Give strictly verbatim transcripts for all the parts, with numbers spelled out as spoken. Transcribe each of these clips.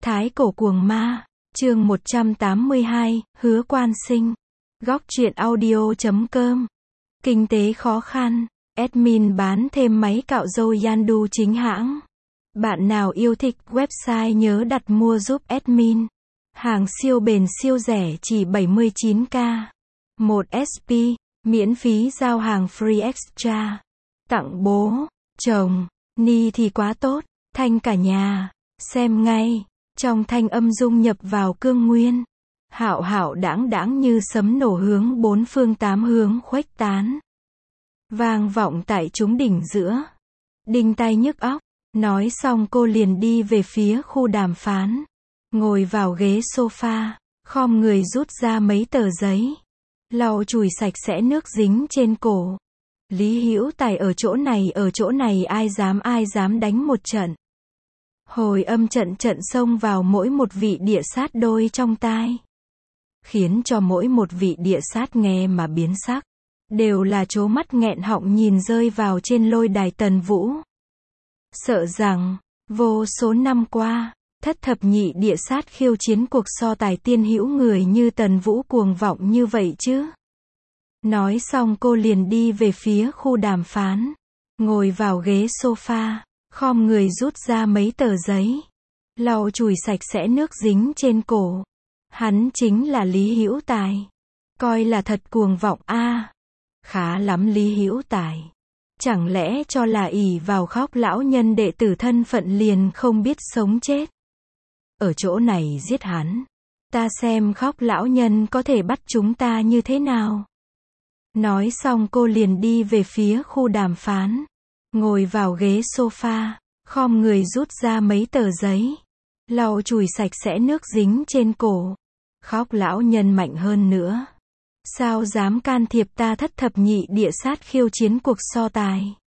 Thái cổ cuồng ma, chương một trăm tám mươi hai, hứa quan sinh. Góc truyện audio chấm com. Kinh tế khó khăn, admin bán thêm máy cạo râu Yandu chính hãng. Bạn nào yêu thích website nhớ đặt mua giúp admin. Hàng siêu bền siêu rẻ chỉ bảy mươi chín k. một ét pê, miễn phí giao hàng free extra. Tặng bố, chồng, ni thì quá tốt, thanh cả nhà, xem ngay. Trong thanh âm dung nhập vào cương nguyên, hạo hạo đãng đãng như sấm nổ hướng bốn phương tám hướng khuếch tán. Vang vọng tại chúng đỉnh giữa. Đinh tai nhức óc, nói xong cô liền đi về phía khu đàm phán. Ngồi vào ghế sofa, khom người rút ra mấy tờ giấy. Lau chùi sạch sẽ nước dính trên cổ. Lý Hữu Tài ở chỗ này ở chỗ này ai dám ai dám đánh một trận. Hồi âm trận trận xông vào mỗi một vị địa sát đôi trong tai. Khiến cho mỗi một vị địa sát nghe mà biến sắc. Đều là trố mắt nghẹn họng nhìn rơi vào trên lôi đài Tần Vũ. Sợ rằng, vô số năm qua, thất thập nhị địa sát khiêu chiến cuộc so tài tiên hữu người như Tần Vũ cuồng vọng như vậy chứ. Nói xong cô liền đi về phía khu đàm phán. Ngồi vào ghế sofa. Khom người rút ra mấy tờ giấy. Lau chùi sạch sẽ nước dính trên cổ. Hắn chính là Lý Hữu Tài. Coi là thật cuồng vọng a. À, khá lắm Lý Hữu Tài. Chẳng lẽ cho là ỷ vào khóc lão nhân đệ tử thân phận liền không biết sống chết. Ở chỗ này giết hắn. Ta xem khóc lão nhân có thể bắt chúng ta như thế nào. Nói xong cô liền đi về phía khu đàm phán. Ngồi vào ghế sofa, khom người rút ra mấy tờ giấy. Lau chùi sạch sẽ nước dính trên cổ. Khóc lão nhân mạnh hơn nữa. Sao dám can thiệp ta thất thập nhị địa sát khiêu chiến cuộc so tài.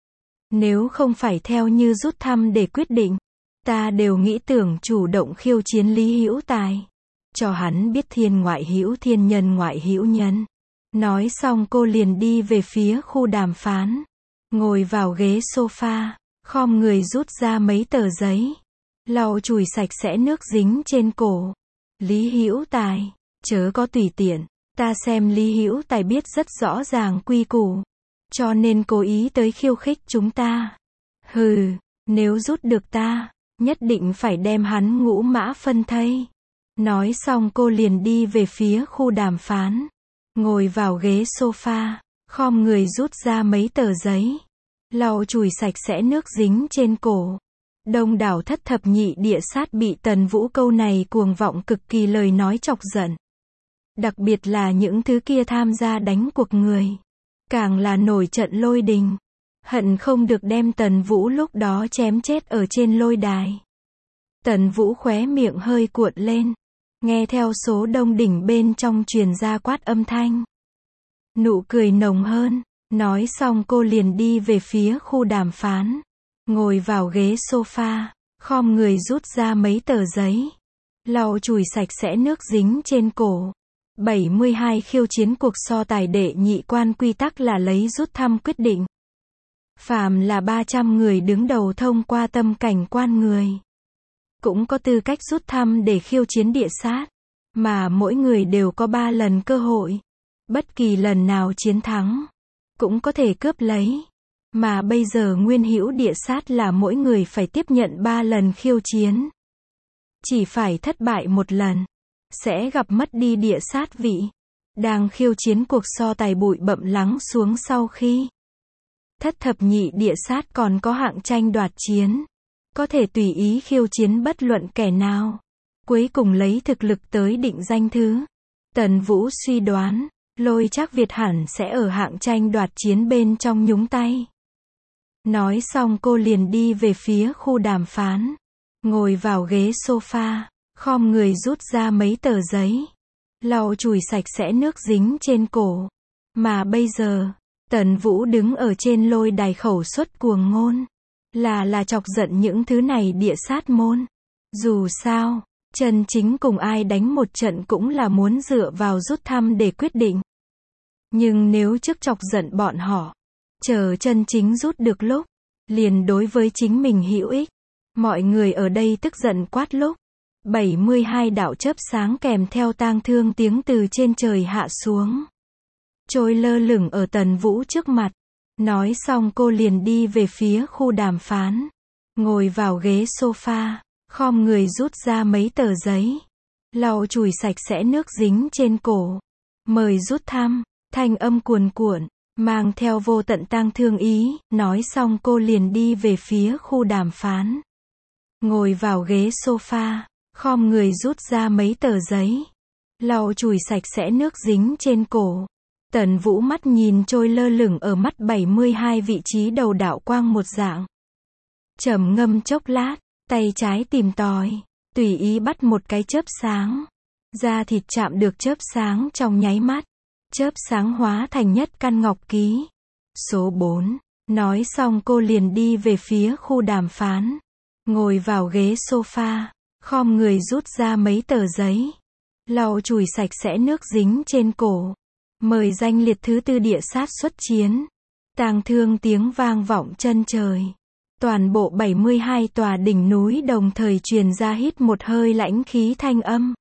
Nếu không phải theo như rút thăm để quyết định, ta đều nghĩ tưởng chủ động khiêu chiến Lý Hữu Tài. Cho hắn biết thiên ngoại hữu thiên nhân ngoại hữu nhân. Nói xong cô liền đi về phía khu đàm phán. Ngồi vào ghế sofa, khom người rút ra mấy tờ giấy. Lau chùi sạch sẽ nước dính trên cổ. Lý Hữu Tài, chớ có tùy tiện. Ta xem Lý Hữu Tài biết rất rõ ràng quy củ. Cho nên cố ý tới khiêu khích chúng ta. Hừ, nếu rút được ta, nhất định phải đem hắn ngũ mã phân thây. Nói xong cô liền đi về phía khu đàm phán. Ngồi vào ghế sofa. Khom người rút ra mấy tờ giấy. Lau chùi sạch sẽ nước dính trên cổ. Đông đảo thất thập nhị địa sát bị Tần Vũ câu này cuồng vọng cực kỳ lời nói chọc giận. Đặc biệt là những thứ kia tham gia đánh cuộc người. Càng là nổi trận lôi đình. Hận không được đem Tần Vũ lúc đó chém chết ở trên lôi đài. Tần Vũ khóe miệng hơi cuộn lên. Nghe theo số đông đỉnh bên trong truyền ra quát âm thanh. Nụ cười nồng hơn. Nói xong cô liền đi về phía khu đàm phán. Ngồi vào ghế sofa. Khom người rút ra mấy tờ giấy. Lau chùi sạch sẽ nước dính trên cổ. bảy mươi hai khiêu chiến cuộc so tài đệ nhị quan quy tắc là lấy rút thăm quyết định. Phàm là ba trăm người đứng đầu thông qua tâm cảnh quan người. Cũng có tư cách rút thăm để khiêu chiến địa sát. Mà mỗi người đều có ba lần cơ hội. Bất kỳ lần nào chiến thắng, cũng có thể cướp lấy. Mà bây giờ nguyên hữu địa sát là mỗi người phải tiếp nhận ba lần khiêu chiến. Chỉ phải thất bại một lần, sẽ gặp mất đi địa sát vị. Đang khiêu chiến cuộc so tài bụi bặm lắng xuống sau khi thất thập nhị địa sát còn có hạng tranh đoạt chiến. Có thể tùy ý khiêu chiến bất luận kẻ nào. Cuối cùng lấy thực lực tới định danh thứ. Tần Vũ suy đoán. Lôi Trác Việt hẳn sẽ ở hạng tranh đoạt chiến bên trong nhúng tay. Nói xong cô liền đi về phía khu đàm phán. Ngồi vào ghế sofa. Khom người rút ra mấy tờ giấy. Lau chùi sạch sẽ nước dính trên cổ. Mà bây giờ, Tần Vũ đứng ở trên lôi đài khẩu suất cuồng ngôn. Là là chọc giận những thứ này địa sát môn. Dù sao, chân chính cùng ai đánh một trận cũng là muốn dựa vào rút thăm để quyết định. Nhưng nếu trước chọc giận bọn họ, chờ chân chính rút được lúc, liền đối với chính mình hữu ích. Mọi người ở đây tức giận quát lúc. bảy mươi hai đạo chớp sáng kèm theo tang thương tiếng từ trên trời hạ xuống. Trôi lơ lửng ở Tần Vũ trước mặt. Nói xong cô liền đi về phía khu đàm phán. Ngồi vào ghế sofa, khom người rút ra mấy tờ giấy. Lau chùi sạch sẽ nước dính trên cổ. Mời rút thăm, thanh âm cuồn cuộn, mang theo vô tận tang thương ý. Nói xong cô liền đi về phía khu đàm phán. Ngồi vào ghế sofa, khom người rút ra mấy tờ giấy. Lau chùi sạch sẽ nước dính trên cổ. Tần Vũ mắt nhìn trôi lơ lửng ở mắt bảy mươi hai vị trí đầu đạo quang một dạng. Trầm ngâm chốc lát, tay trái tìm tòi, tùy ý bắt một cái chớp sáng. Da thịt chạm được chớp sáng trong nháy mắt. Chớp sáng hóa thành nhất căn ngọc ký. Số bốn. Nói xong cô liền đi về phía khu đàm phán. Ngồi vào ghế sofa, khom người rút ra mấy tờ giấy. Lau chùi sạch sẽ nước dính trên cổ. Mời danh liệt thứ tư địa sát xuất chiến. Tang thương tiếng vang vọng chân trời. Toàn bộ bảy mươi hai tòa đỉnh núi đồng thời truyền ra hít một hơi lãnh khí thanh âm.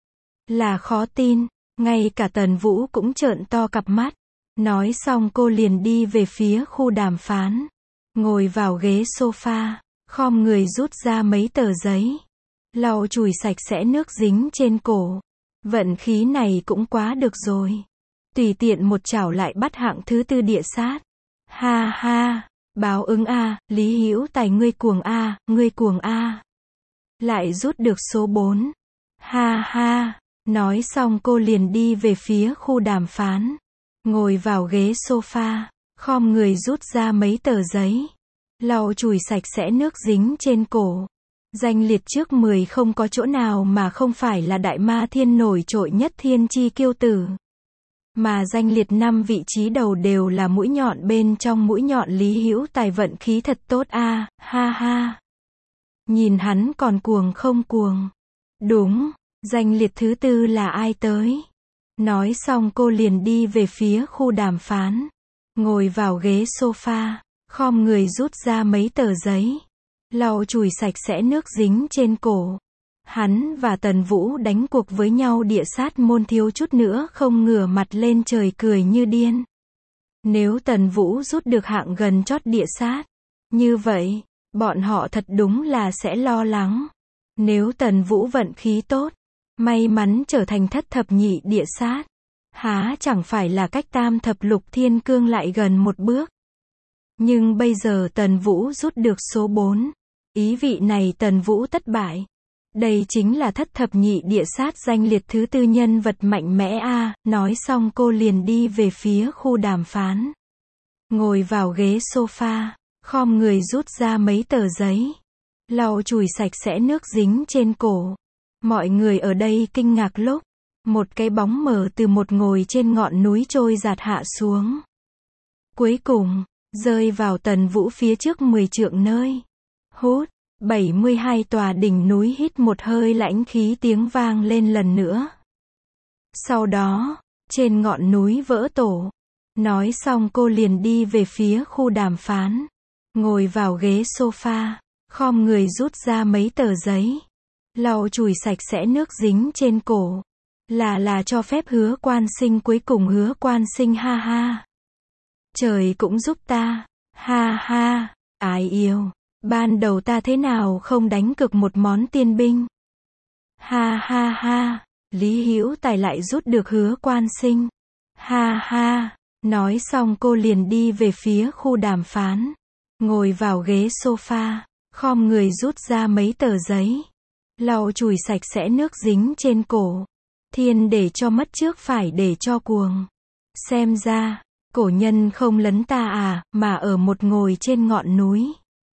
Là khó tin, ngay cả Tần Vũ cũng trợn to cặp mắt. Nói xong cô liền đi về phía khu đàm phán. Ngồi vào ghế sofa, khom người rút ra mấy tờ giấy. Lau chùi sạch sẽ nước dính trên cổ. Vận khí này cũng quá được rồi. Tùy tiện một chảo lại bắt hạng thứ tư địa sát. Ha ha, báo ứng a, Lý Hữu Tài ngươi cuồng a, ngươi cuồng a. Lại rút được số bốn. Ha ha, nói xong cô liền đi về phía khu đàm phán. Ngồi vào ghế sofa, khom người rút ra mấy tờ giấy. Lau chùi sạch sẽ nước dính trên cổ. Danh liệt trước mười không có chỗ nào mà không phải là đại ma thiên nổi trội nhất thiên chi kiêu tử. Mà danh liệt năm vị trí đầu đều là mũi nhọn bên trong mũi nhọn. Lý Hữu Tài vận khí thật tốt a, ha ha. Nhìn hắn còn cuồng không cuồng. Đúng, danh liệt thứ tư là ai tới? Nói xong cô liền đi về phía khu đàm phán. Ngồi vào ghế sofa, khom người rút ra mấy tờ giấy. Lau chùi sạch sẽ nước dính trên cổ. Hắn và Tần Vũ đánh cuộc với nhau địa sát môn thiếu chút nữa không ngửa mặt lên trời cười như điên. Nếu Tần Vũ rút được hạng gần chót địa sát, như vậy, bọn họ thật đúng là sẽ lo lắng. Nếu Tần Vũ vận khí tốt, may mắn trở thành thất thập nhị địa sát, há chẳng phải là cách tam thập lục thiên cương lại gần một bước. Nhưng bây giờ Tần Vũ rút được số bốn. Ý vị này Tần Vũ thất bại. Đây chính là thất thập nhị địa sát danh liệt thứ tư nhân vật mạnh mẽ a. Nói xong cô liền đi về phía khu đàm phán. Ngồi vào ghế sofa, khom người rút ra mấy tờ giấy. Lau chùi sạch sẽ nước dính trên cổ. Mọi người ở đây kinh ngạc lúc một cái bóng mờ từ một ngồi trên ngọn núi trôi giạt hạ xuống. Cuối cùng, rơi vào Tần Vũ phía trước mười trượng nơi. Hút. bảy mươi hai tòa đỉnh núi hít một hơi lãnh khí tiếng vang lên lần nữa. Sau đó, trên ngọn núi vỡ tổ. Nói xong cô liền đi về phía khu đàm phán. Ngồi vào ghế sofa, khom người rút ra mấy tờ giấy. Lau chùi sạch sẽ nước dính trên cổ. Là là cho phép Hứa Quan Sinh cuối cùng Hứa Quan Sinh ha ha. Trời cũng giúp ta, ha ha, ái yêu. Ban đầu ta thế nào không đánh cược một món tiên binh. Ha ha ha, Lý Hữu Tài lại rút được Hứa Quan Sinh. Ha ha, nói xong cô liền đi về phía khu đàm phán. Ngồi vào ghế sofa, khom người rút ra mấy tờ giấy. Lau chùi sạch sẽ nước dính trên cổ. Thiên để cho mất trước phải để cho cuồng. Xem ra, cổ nhân không lấn ta à, mà ở một ngồi trên ngọn núi.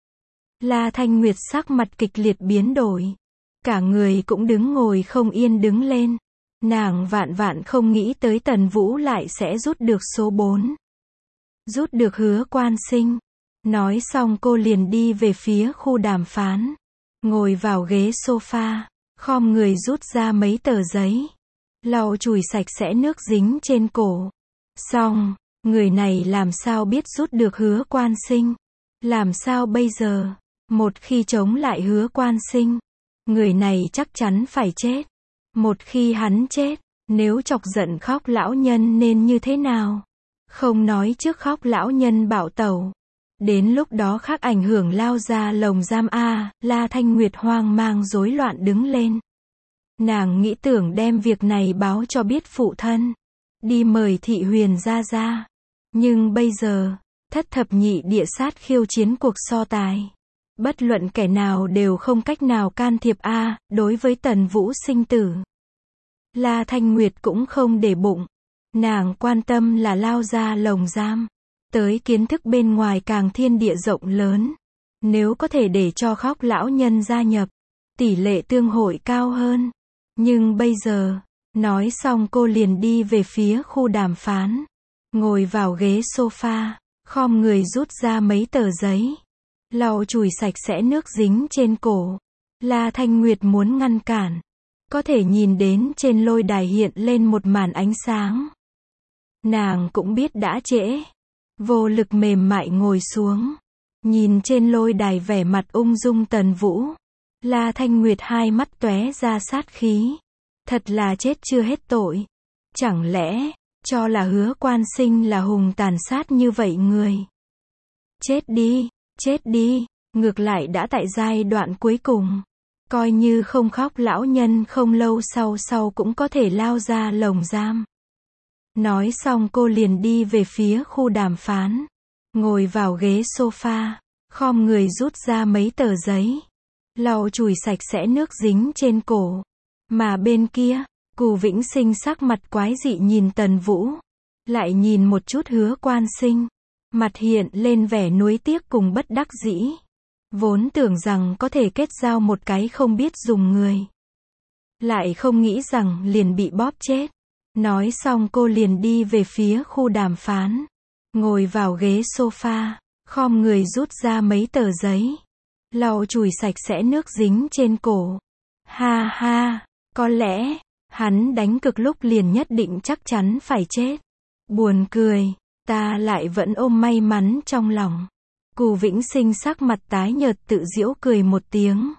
La Thanh Nguyệt sắc mặt kịch liệt biến đổi. Cả người cũng đứng ngồi không yên đứng lên. Nàng vạn vạn không nghĩ tới Tần Vũ lại sẽ rút được số bốn. Rút được Hứa Quan Sinh. Nói xong cô liền đi về phía khu đàm phán. Ngồi vào ghế sofa, khom người rút ra mấy tờ giấy. Lau chùi sạch sẽ nước dính trên cổ. Xong, người này làm sao biết rút được Hứa Quan Sinh? Làm sao bây giờ? Một khi chống lại Hứa Quan Sinh, người này chắc chắn phải chết. Một khi hắn chết, nếu chọc giận Khóc lão nhân nên như thế nào? Không nói trước Khóc lão nhân bạo tẩu. Đến lúc đó khác ảnh hưởng lao ra lồng giam a, La Thanh Nguyệt hoang mang rối loạn đứng lên. Nàng nghĩ tưởng đem việc này báo cho biết phụ thân. Đi mời Thị Huyền ra ra. Nhưng bây giờ, thất thập nhị địa sát khiêu chiến cuộc so tài. Bất luận kẻ nào đều không cách nào can thiệp a, đối với Tần Vũ sinh tử. La Thanh Nguyệt cũng không để bụng. Nàng quan tâm là lao ra lồng giam. Tới kiến thức bên ngoài càng thiên địa rộng lớn. Nếu có thể để cho Khóc lão nhân gia nhập, tỷ lệ tương hội cao hơn. Nhưng bây giờ, nói xong cô liền đi về phía khu đàm phán. Ngồi vào ghế sofa, khom người rút ra mấy tờ giấy. Lau chùi sạch sẽ nước dính trên cổ. La Thanh Nguyệt muốn ngăn cản. Có thể nhìn đến trên lôi đài hiện lên một màn ánh sáng. Nàng cũng biết đã trễ. Vô lực mềm mại ngồi xuống. Nhìn trên lôi đài vẻ mặt ung dung Tần Vũ. La Thanh Nguyệt hai mắt tóe ra sát khí. Thật là chết chưa hết tội. Chẳng lẽ, cho là Hứa Quan Sinh là hùng tàn sát như vậy người. Chết đi, chết đi, ngược lại đã tại giai đoạn cuối cùng. Coi như không Khóc lão nhân không lâu sau sau cũng có thể lao ra lồng giam. Nói xong cô liền đi về phía khu đàm phán. Ngồi vào ghế sofa, khom người rút ra mấy tờ giấy. Lau chùi sạch sẽ nước dính trên cổ. Mà bên kia, Cù Vĩnh Sinh sắc mặt quái dị nhìn Tần Vũ. Lại nhìn một chút Hứa Quan Sinh. Mặt hiện lên vẻ nuối tiếc cùng bất đắc dĩ. Vốn tưởng rằng có thể kết giao một cái không biết dùng người. Lại không nghĩ rằng liền bị bóp chết. Nói xong cô liền đi về phía khu đàm phán. Ngồi vào ghế sofa, khom người rút ra mấy tờ giấy. Lau chùi sạch sẽ nước dính trên cổ. Ha ha, có lẽ, hắn đánh cực lúc liền nhất định chắc chắn phải chết. Buồn cười, ta lại vẫn ôm may mắn trong lòng. Cù Vĩnh Sinh sắc mặt tái nhợt tự giễu cười một tiếng.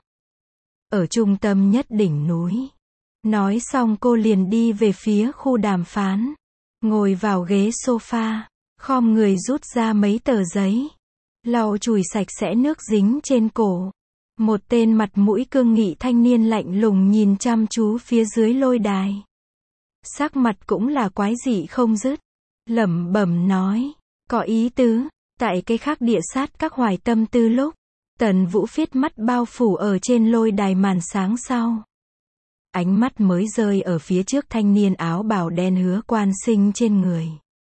Ở trung tâm nhất đỉnh núi. Nói xong cô liền đi về phía khu đàm phán. Ngồi vào ghế sofa, khom người rút ra mấy tờ giấy. Lau chùi sạch sẽ nước dính trên cổ. Một tên mặt mũi cương nghị thanh niên lạnh lùng nhìn chăm chú phía dưới lôi đài. Sắc mặt cũng là quái dị không dứt. Lẩm bẩm nói, có ý tứ, tại cái khác địa sát các hoài tâm tư lúc. Tần Vũ phiết mắt bao phủ ở trên lôi đài màn sáng sau. Ánh mắt mới rơi ở phía trước thanh niên áo bào đen Hứa Quan Sinh trên người.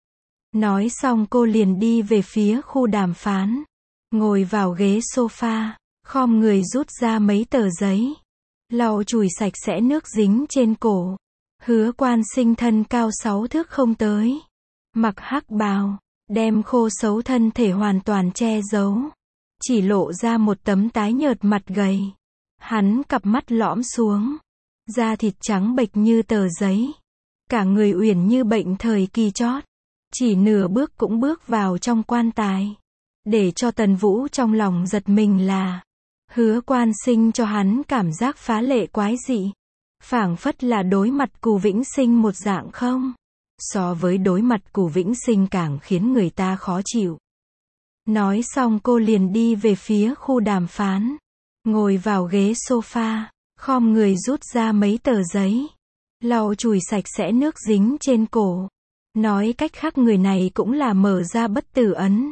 Nói xong cô liền đi về phía khu đàm phán. Ngồi vào ghế sofa, khom người rút ra mấy tờ giấy. Lau chùi sạch sẽ nước dính trên cổ. Hứa Quan Sinh thân cao sáu thước không tới. Mặc hắc bào, đem khô xấu thân thể hoàn toàn che giấu. Chỉ lộ ra một tấm tái nhợt mặt gầy. Hắn cặp mắt lõm xuống. Da thịt trắng bệch như tờ giấy. Cả người uyển như bệnh thời kỳ chót. Chỉ nửa bước cũng bước vào trong quan tài. Để cho Tần Vũ trong lòng giật mình là Hứa Quan Sinh cho hắn cảm giác phá lệ quái dị. Phảng phất là đối mặt Cù Vĩnh Sinh một dạng không. So với đối mặt Cù Vĩnh Sinh càng khiến người ta khó chịu. Nói xong cô liền đi về phía khu đàm phán. Ngồi vào ghế sofa, khom người rút ra mấy tờ giấy. Lau chùi sạch sẽ nước dính trên cổ. Nói cách khác người này cũng là mở ra bất tử ấn.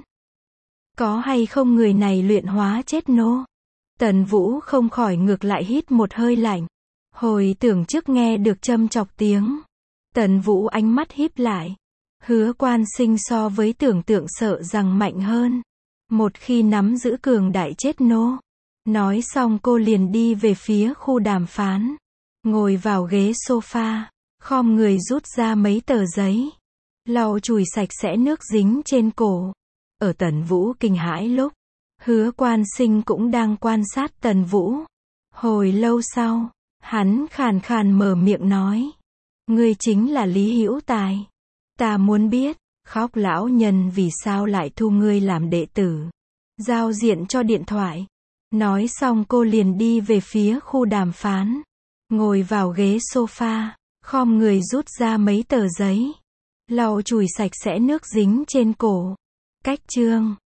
Có hay không người này luyện hóa chết nô? Tần Vũ không khỏi ngược lại hít một hơi lạnh. Hồi tưởng trước nghe được châm chọc tiếng. Tần Vũ ánh mắt híp lại. Hứa Quan Sinh so với tưởng tượng sợ rằng mạnh hơn. Một khi nắm giữ cường đại chết nô. Nói xong cô liền đi về phía khu đàm phán. Ngồi vào ghế sofa, khom người rút ra mấy tờ giấy. Lau chùi sạch sẽ nước dính trên cổ. Ở Tần Vũ kinh hãi lúc, Hứa Quan Sinh cũng đang quan sát Tần Vũ. Hồi lâu sau, hắn khàn khàn mở miệng nói. Ngươi chính là Lý Hữu Tài. Ta muốn biết, Khóc lão nhân vì sao lại thu ngươi làm đệ tử. Giao diện cho điện thoại. Nói xong cô liền đi về phía khu đàm phán. Ngồi vào ghế sofa, khom người rút ra mấy tờ giấy. Lau chùi sạch sẽ nước dính trên cổ. Cách chương